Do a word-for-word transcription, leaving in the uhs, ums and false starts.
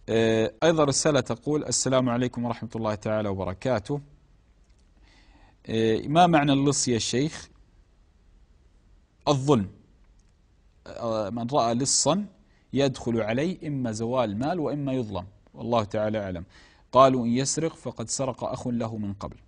أيضا رسالة تقول: السلام عليكم ورحمة الله تعالى وبركاته. ما معنى اللص يا شيخ؟ الظلم. من رأى لصا يدخل عليه إما زوال مال وإما يظلم، والله تعالى أعلم. قالوا إن يسرق فقد سرق أخ له من قبل.